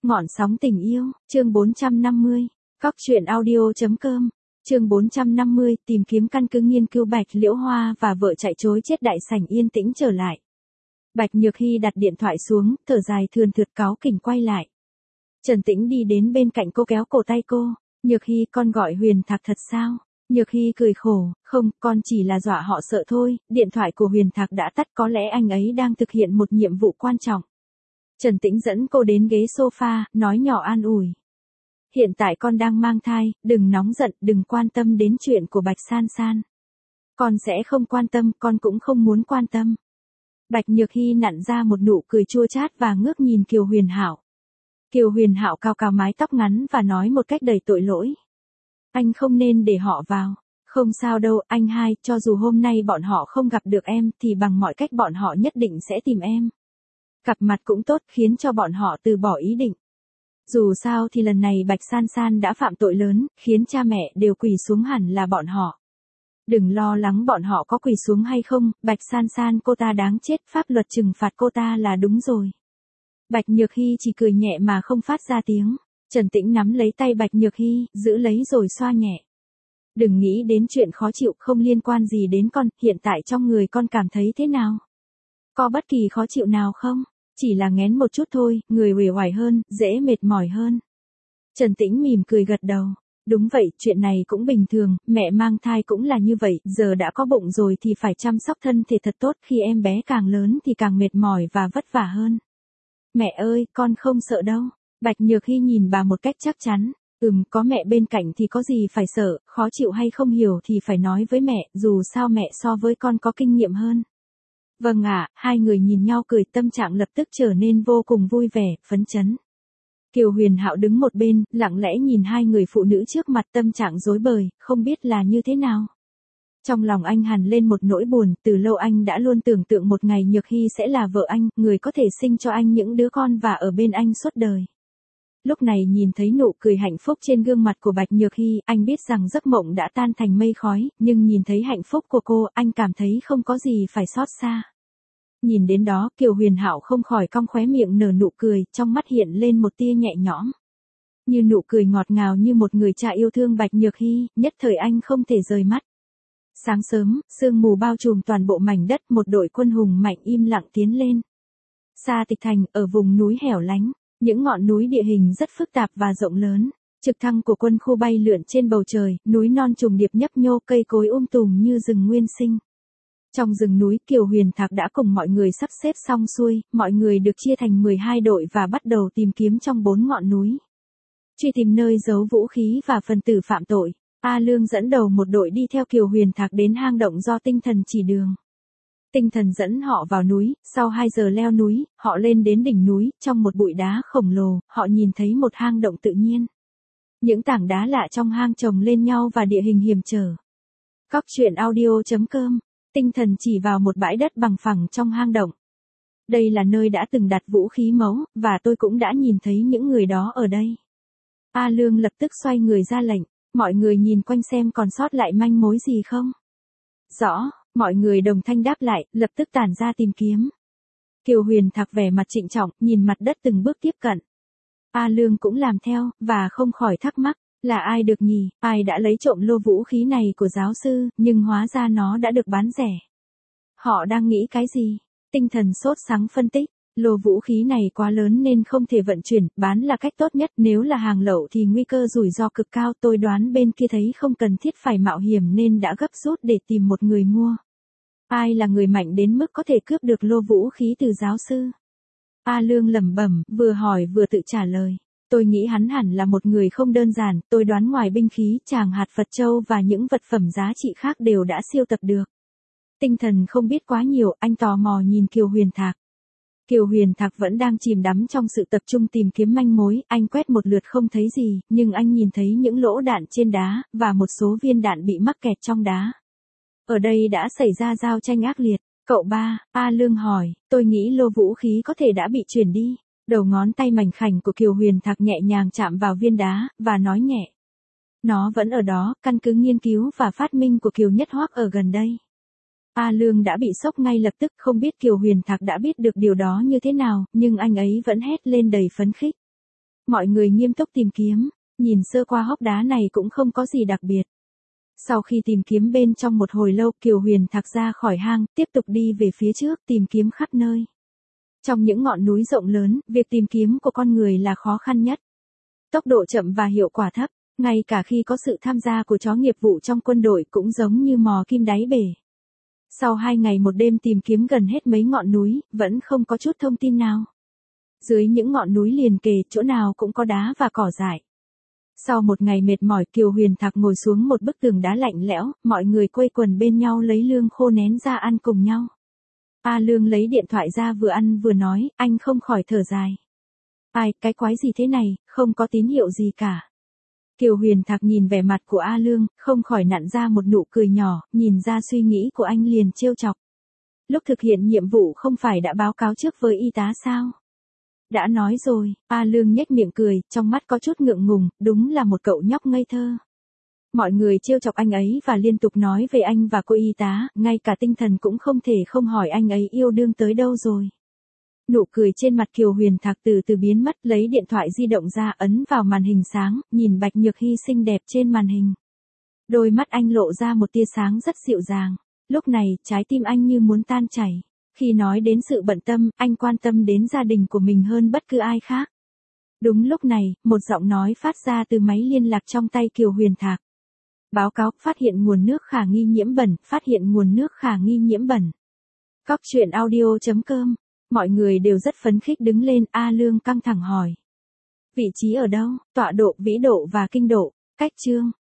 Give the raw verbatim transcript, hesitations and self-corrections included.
Ngọn sóng tình yêu, chương bốn trăm năm mươi. Cóc truyện audio.com. Chương bốn trăm năm mươi, tìm kiếm căn cứ nghiên cứu Bạch Liễu Hoa và vợ chạy trối chết đại sảnh yên tĩnh trở lại. Bạch Nhược Hy đặt điện thoại xuống, thở dài thườn thượt cáu kỉnh quay lại. Trần Tĩnh đi đến bên cạnh cô kéo cổ tay cô. Nhược Hy, con gọi Huyền Thạc thật sao? Nhược Hy cười khổ, không, con chỉ là dọa họ sợ thôi, điện thoại của Huyền Thạc đã tắt, có lẽ anh ấy đang thực hiện một nhiệm vụ quan trọng. Trần Tĩnh dẫn cô đến ghế sofa, nói nhỏ an ủi. Hiện tại con đang mang thai, đừng nóng giận, đừng quan tâm đến chuyện của Bạch San San. Con sẽ không quan tâm, con cũng không muốn quan tâm. Bạch Nhược Hy nặn ra một nụ cười chua chát và ngước nhìn Kiều Huyền Hạo. Kiều Huyền Hạo cào cào mái tóc ngắn và nói một cách đầy tội lỗi. Anh không nên để họ vào. Không sao đâu, anh hai, cho dù hôm nay bọn họ không gặp được em, thì bằng mọi cách bọn họ nhất định sẽ tìm em. Gặp mặt cũng tốt, khiến cho bọn họ từ bỏ ý định. Dù sao thì lần này Bạch San San đã phạm tội lớn, khiến cha mẹ đều quỳ xuống hẳn là bọn họ. Đừng lo lắng bọn họ có quỳ xuống hay không, Bạch San San cô ta đáng chết, pháp luật trừng phạt cô ta là đúng rồi. Bạch Nhược Hy chỉ cười nhẹ mà không phát ra tiếng. Trần Tĩnh nắm lấy tay Bạch Nhược Hy, giữ lấy rồi xoa nhẹ. Đừng nghĩ đến chuyện khó chịu, không liên quan gì đến con, hiện tại trong người con cảm thấy thế nào? Có bất kỳ khó chịu nào không? Chỉ là nghén một chút thôi, người uể oải hơn, dễ mệt mỏi hơn. Trần Tĩnh mỉm cười gật đầu. Đúng vậy, chuyện này cũng bình thường, mẹ mang thai cũng là như vậy, giờ đã có bụng rồi thì phải chăm sóc thân thể thật tốt, khi em bé càng lớn thì càng mệt mỏi và vất vả hơn. Mẹ ơi, con không sợ đâu. Bạch Nhược Hy nhìn bà một cách chắc chắn. Ừm, có mẹ bên cạnh thì có gì phải sợ, khó chịu hay không hiểu thì phải nói với mẹ, dù sao mẹ so với con có kinh nghiệm hơn. Vâng ạ, hai người nhìn nhau cười, tâm trạng lập tức trở nên vô cùng vui vẻ, phấn chấn. Kiều Huyền Hạo đứng một bên, lặng lẽ nhìn hai người phụ nữ trước mặt, tâm trạng rối bời, không biết là như thế nào. Trong lòng anh hằn lên một nỗi buồn, từ lâu anh đã luôn tưởng tượng một ngày Nhược Hy sẽ là vợ anh, người có thể sinh cho anh những đứa con và ở bên anh suốt đời. Lúc này nhìn thấy nụ cười hạnh phúc trên gương mặt của Bạch Nhược Hy, anh biết rằng giấc mộng đã tan thành mây khói, nhưng nhìn thấy hạnh phúc của cô, anh cảm thấy không có gì phải xót xa. Nhìn đến đó, Kiều Huyền Hạo không khỏi cong khóe miệng nở nụ cười, trong mắt hiện lên một tia nhẹ nhõm. Như nụ cười ngọt ngào như một người cha yêu thương Bạch Nhược Hy, nhất thời anh không thể rời mắt. Sáng sớm, sương mù bao trùm toàn bộ mảnh đất, một đội quân hùng mạnh im lặng tiến lên. Xa Tịch Thành, ở vùng núi hẻo lánh, những ngọn núi địa hình rất phức tạp và rộng lớn. Trực thăng của quân khu bay lượn trên bầu trời, núi non trùng điệp nhấp nhô, cây cối um tùm như rừng nguyên sinh. Trong rừng núi, Kiều Huyền Thạc đã cùng mọi người sắp xếp xong xuôi, mọi người được chia thành mười hai đội và bắt đầu tìm kiếm trong bốn ngọn núi. Truy tìm nơi giấu vũ khí và phần tử phạm tội. A Lương dẫn đầu một đội đi theo Kiều Huyền Thạc đến hang động do Tinh Thần chỉ đường. Tinh Thần dẫn họ vào núi, sau hai giờ leo núi, họ lên đến đỉnh núi, trong một bụi đá khổng lồ, họ nhìn thấy một hang động tự nhiên. Những tảng đá lạ trong hang chồng lên nhau và địa hình hiểm trở. Cóc truyện audio.com. Tinh Thần chỉ vào một bãi đất bằng phẳng trong hang động. Đây là nơi đã từng đặt vũ khí mấu, và tôi cũng đã nhìn thấy những người đó ở đây. A Lương lập tức xoay người ra lệnh, mọi người nhìn quanh xem còn sót lại manh mối gì không. Rõ, mọi người đồng thanh đáp lại, lập tức tản ra tìm kiếm. Kiều Huyền Thạc vẻ mặt trịnh trọng, nhìn mặt đất từng bước tiếp cận. A Lương cũng làm theo, và không khỏi thắc mắc. Là ai được nhỉ, ai đã lấy trộm lô vũ khí này của giáo sư, nhưng hóa ra nó đã được bán rẻ. Họ đang nghĩ cái gì? Tinh Thần sốt sắng phân tích, lô vũ khí này quá lớn nên không thể vận chuyển, bán là cách tốt nhất, nếu là hàng lậu thì nguy cơ rủi ro cực cao, tôi đoán bên kia thấy không cần thiết phải mạo hiểm nên đã gấp rút để tìm một người mua. Ai là người mạnh đến mức có thể cướp được lô vũ khí từ giáo sư? A Lương lẩm bẩm, vừa hỏi vừa tự trả lời. Tôi nghĩ hắn hẳn là một người không đơn giản, tôi đoán ngoài binh khí, tràng hạt Phật châu và những vật phẩm giá trị khác đều đã siêu tập được. Tinh Thần không biết quá nhiều, anh tò mò nhìn Kiều Huyền Thạc. Kiều Huyền Thạc vẫn đang chìm đắm trong sự tập trung tìm kiếm manh mối, anh quét một lượt không thấy gì, nhưng anh nhìn thấy những lỗ đạn trên đá, và một số viên đạn bị mắc kẹt trong đá. Ở đây đã xảy ra giao tranh ác liệt. Cậu ba, A Lương hỏi, tôi nghĩ lô vũ khí có thể đã bị chuyển đi. Đầu ngón tay mảnh khảnh của Kiều Huyền Thạc nhẹ nhàng chạm vào viên đá, và nói nhẹ. Nó vẫn ở đó, căn cứ nghiên cứu và phát minh của Kiều Nhất Hoắc ở gần đây. A Lương đã bị sốc ngay lập tức, không biết Kiều Huyền Thạc đã biết được điều đó như thế nào, nhưng anh ấy vẫn hét lên đầy phấn khích. Mọi người nghiêm túc tìm kiếm, nhìn sơ qua hốc đá này cũng không có gì đặc biệt. Sau khi tìm kiếm bên trong một hồi lâu, Kiều Huyền Thạc ra khỏi hang, tiếp tục đi về phía trước tìm kiếm khắp nơi. Trong những ngọn núi rộng lớn, việc tìm kiếm của con người là khó khăn nhất. Tốc độ chậm và hiệu quả thấp, ngay cả khi có sự tham gia của chó nghiệp vụ trong quân đội cũng giống như mò kim đáy bể. Sau hai ngày một đêm tìm kiếm gần hết mấy ngọn núi, vẫn không có chút thông tin nào. Dưới những ngọn núi liền kề, chỗ nào cũng có đá và cỏ dại. Sau một ngày mệt mỏi, Kiều Huyền Thạc ngồi xuống một bức tường đá lạnh lẽo, mọi người quây quần bên nhau lấy lương khô nén ra ăn cùng nhau. A Lương lấy điện thoại ra vừa ăn vừa nói, anh không khỏi thở dài. Ai, cái quái gì thế này, không có tín hiệu gì cả. Kiều Huyền Thạc nhìn vẻ mặt của A Lương, không khỏi nặn ra một nụ cười nhỏ, nhìn ra suy nghĩ của anh liền trêu chọc. Lúc thực hiện nhiệm vụ không phải đã báo cáo trước với y tá sao? Đã nói rồi, A Lương nhếch miệng cười, trong mắt có chút ngượng ngùng, đúng là một cậu nhóc ngây thơ. Mọi người trêu chọc anh ấy và liên tục nói về anh và cô y tá, ngay cả tinh thần cũng không thể không hỏi anh ấy yêu đương tới đâu rồi. Nụ cười trên mặt Kiều Huyền Thạc từ từ biến mất, lấy điện thoại di động ra ấn vào màn hình sáng, nhìn Bạch Nhược Hy xinh đẹp trên màn hình. Đôi mắt anh lộ ra một tia sáng rất dịu dàng. Lúc này, trái tim anh như muốn tan chảy. Khi nói đến sự bận tâm, anh quan tâm đến gia đình của mình hơn bất cứ ai khác. Đúng lúc này, một giọng nói phát ra từ máy liên lạc trong tay Kiều Huyền Thạc. Báo cáo, phát hiện nguồn nước khả nghi nhiễm bẩn, phát hiện nguồn nước khả nghi nhiễm bẩn. Cóc truyện audio chấm com. Mọi người đều rất phấn khích đứng lên, A Lương căng thẳng hỏi. Vị trí ở đâu, tọa độ, vĩ độ và kinh độ, cách chương.